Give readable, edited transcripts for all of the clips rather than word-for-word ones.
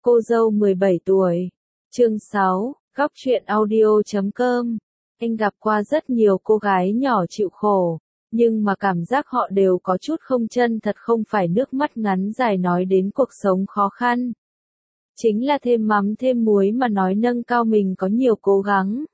Cô dâu 17 tuổi. Chương 6, góc truyện audio.com. Anh gặp qua rất nhiều cô gái nhỏ chịu khổ, nhưng mà cảm giác họ đều có chút không chân thật, không phải nước mắt ngắn dài nói đến cuộc sống khó khăn. Chính là thêm mắm thêm muối mà nói nâng cao mình có nhiều cố gắng.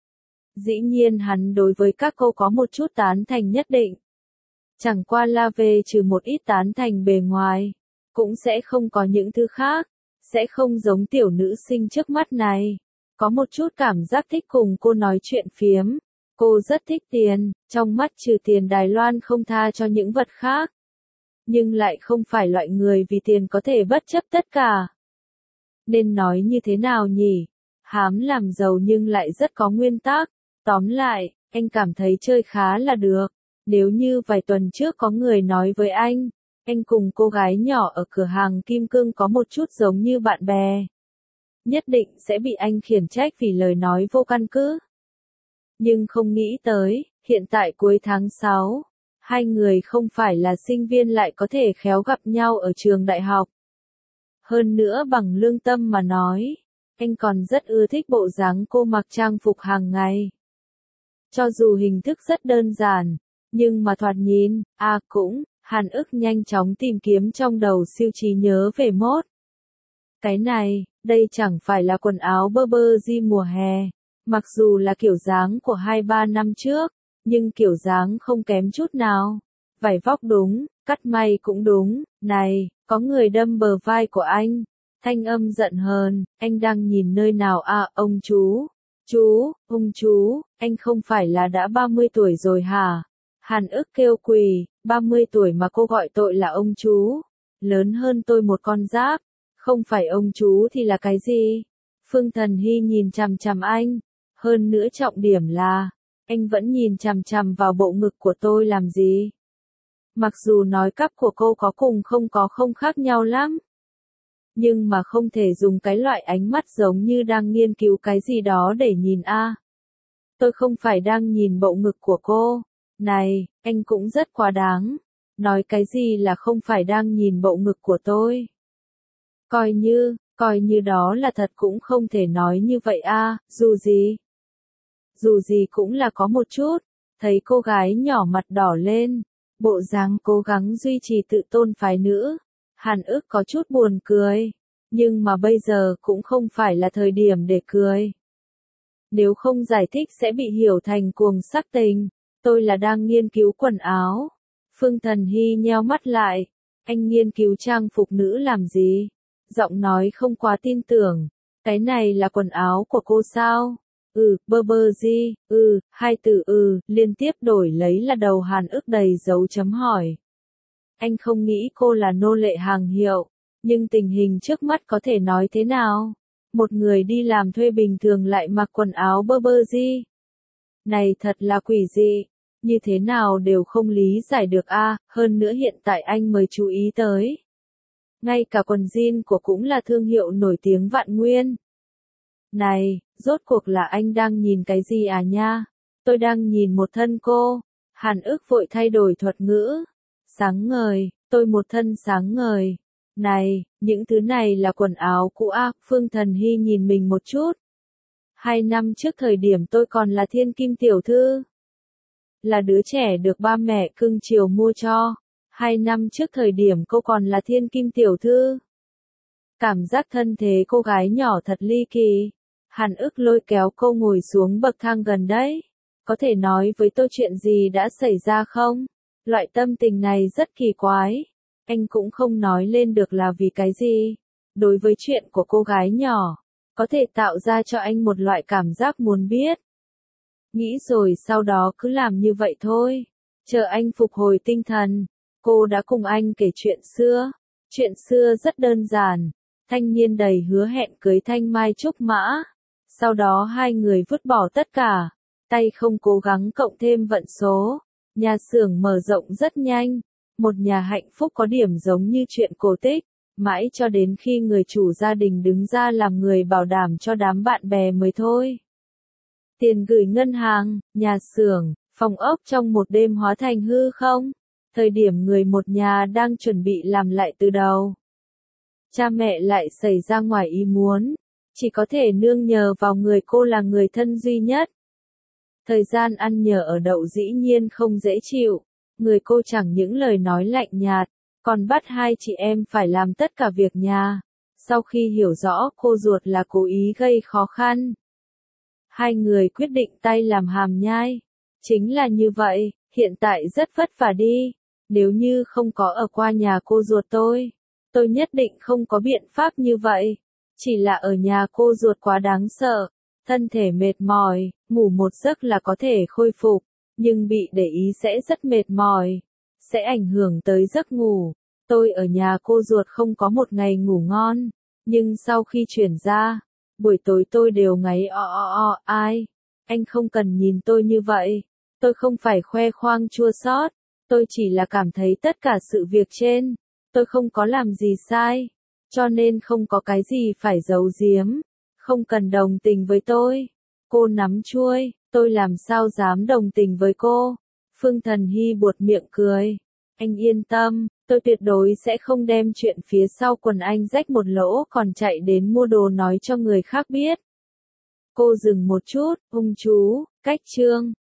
Dĩ nhiên hắn đối với các cô có một chút tán thành nhất định. Chẳng qua là về trừ một ít tán thành bề ngoài, cũng sẽ không có những thứ khác, sẽ không giống tiểu nữ sinh trước mắt này. Có một chút cảm giác thích cùng cô nói chuyện phiếm. Cô rất thích tiền, trong mắt trừ tiền Đài Loan không tha cho những vật khác. Nhưng lại không phải loại người vì tiền có thể bất chấp tất cả. Nên nói như thế nào nhỉ? Hám làm giàu nhưng lại rất có nguyên tắc. Tóm lại, anh cảm thấy chơi khá là được. Nếu như vài tuần trước có người nói với anh cùng cô gái nhỏ ở cửa hàng kim cương có một chút giống như bạn bè, nhất định sẽ bị anh khiển trách vì lời nói vô căn cứ. Nhưng không nghĩ tới, hiện tại cuối tháng 6, hai người không phải là sinh viên lại có thể khéo gặp nhau ở trường đại học. Hơn nữa bằng lương tâm mà nói, anh còn rất ưa thích bộ dáng cô mặc trang phục hàng ngày. Cho dù hình thức rất đơn giản, nhưng mà thoạt nhìn, Hàn ức nhanh chóng tìm kiếm trong đầu siêu trí nhớ về mốt. Cái này, đây chẳng phải là quần áo Burberry mùa hè, mặc dù là kiểu dáng của 2-3 năm trước, nhưng kiểu dáng không kém chút nào. Vải vóc đúng, cắt may cũng đúng, này, có người đâm bờ vai của anh. Thanh âm giận hờn, anh đang nhìn nơi nào ông chú? Ông chú, anh không phải là đã 30 tuổi rồi hả? Hàn ức kêu quỳ, 30 tuổi mà cô gọi tội là ông chú. Lớn hơn tôi một con giáp, không phải ông chú thì là cái gì? Phương Thần Hy nhìn chằm chằm anh, hơn nữa trọng điểm là, anh vẫn nhìn chằm chằm vào bộ ngực của tôi làm gì? Mặc dù nói cắp của cô có cùng không khác nhau lắm. Nhưng mà không thể dùng cái loại ánh mắt giống như đang nghiên cứu cái gì đó để nhìn Tôi không phải đang nhìn bộ ngực của cô. Này, anh cũng rất quá đáng. Nói cái gì là không phải đang nhìn bộ ngực của tôi. Coi như đó là thật cũng không thể nói như vậy Dù gì cũng là có một chút. Thấy cô gái nhỏ mặt đỏ lên, bộ dáng cố gắng duy trì tự tôn phái nữ. Hàn ức có chút buồn cười, nhưng mà bây giờ cũng không phải là thời điểm để cười. Nếu không giải thích sẽ bị hiểu thành cuồng sắc tình. Tôi là đang nghiên cứu quần áo. Phương Thần Hy nheo mắt lại. Anh nghiên cứu trang phục nữ làm gì? Giọng nói không quá tin tưởng. Cái này là quần áo của cô sao? Burberry, hai từ liên tiếp đổi lấy là đầu Hàn ức đầy dấu chấm hỏi. Anh không nghĩ cô là nô lệ hàng hiệu, nhưng tình hình trước mắt có thể nói thế nào? Một người đi làm thuê bình thường lại mặc quần áo Burberry. Này thật là quỷ dị, như thế nào đều không lý giải được hơn nữa hiện tại anh mới chú ý tới. Ngay cả quần jean của cũng là thương hiệu nổi tiếng vạn nguyên. Này, rốt cuộc là anh đang nhìn cái gì nha? Tôi đang nhìn một thân cô. Hàn ức vội thay đổi thuật ngữ. Sáng ngời, tôi một thân sáng ngời. Này, những thứ này là quần áo cũ Phương Thần Hy nhìn mình một chút. 2 năm trước thời điểm tôi còn là thiên kim tiểu thư. Là đứa trẻ được ba mẹ cưng chiều mua cho. 2 năm trước thời điểm cô còn là thiên kim tiểu thư. Cảm giác thân thế cô gái nhỏ thật ly kỳ. Hàn ức lôi kéo cô ngồi xuống bậc thang gần đấy. Có thể nói với tôi chuyện gì đã xảy ra không? Loại tâm tình này rất kỳ quái. Anh cũng không nói lên được là vì cái gì. Đối với chuyện của cô gái nhỏ, có thể tạo ra cho anh một loại cảm giác muốn biết. Nghĩ rồi sau đó cứ làm như vậy thôi. Chờ anh phục hồi tinh thần. Cô đã cùng anh kể chuyện xưa. Chuyện xưa rất đơn giản. Thanh niên đầy hứa hẹn cưới thanh mai trúc mã. Sau đó hai người vứt bỏ tất cả. Tay không cố gắng cộng thêm vận số. Nhà xưởng mở rộng rất nhanh. Một nhà hạnh phúc có điểm giống như chuyện cổ tích. Mãi cho đến khi người chủ gia đình đứng ra làm người bảo đảm cho đám bạn bè mới thôi. Tiền gửi ngân hàng, nhà xưởng, phòng ốc trong một đêm hóa thành hư không? Thời điểm người một nhà đang chuẩn bị làm lại từ đầu. Cha mẹ lại xảy ra ngoài ý muốn, chỉ có thể nương nhờ vào người cô là người thân duy nhất. Thời gian ăn nhờ ở đậu dĩ nhiên không dễ chịu, người cô chẳng những lời nói lạnh nhạt, còn bắt hai chị em phải làm tất cả việc nhà. Sau khi hiểu rõ cô ruột là cố ý gây khó khăn, hai người quyết định tay làm hàm nhai. Chính là như vậy, hiện tại rất vất vả đi. Nếu như không có ở qua nhà cô ruột tôi nhất định không có biện pháp như vậy. Chỉ là ở nhà cô ruột quá đáng sợ, thân thể mệt mỏi, ngủ một giấc là có thể khôi phục, nhưng bị để ý sẽ rất mệt mỏi, sẽ ảnh hưởng tới giấc ngủ. Tôi ở nhà cô ruột không có một ngày ngủ ngon, nhưng sau khi chuyển ra, buổi tối tôi đều ngáy ai. Anh không cần nhìn tôi như vậy, tôi không phải khoe khoang chua xót, tôi chỉ là cảm thấy tất cả sự việc trên, tôi không có làm gì sai, cho nên không có cái gì phải giấu giếm, không cần đồng tình với tôi. Cô nắm chuôi, tôi làm sao dám đồng tình với cô. Phương Thần Hy buột miệng cười. Anh yên tâm, tôi tuyệt đối sẽ không đem chuyện phía sau quần anh rách một lỗ còn chạy đến mua đồ nói cho người khác biết. Cô dừng một chút, ông chú, cách chương.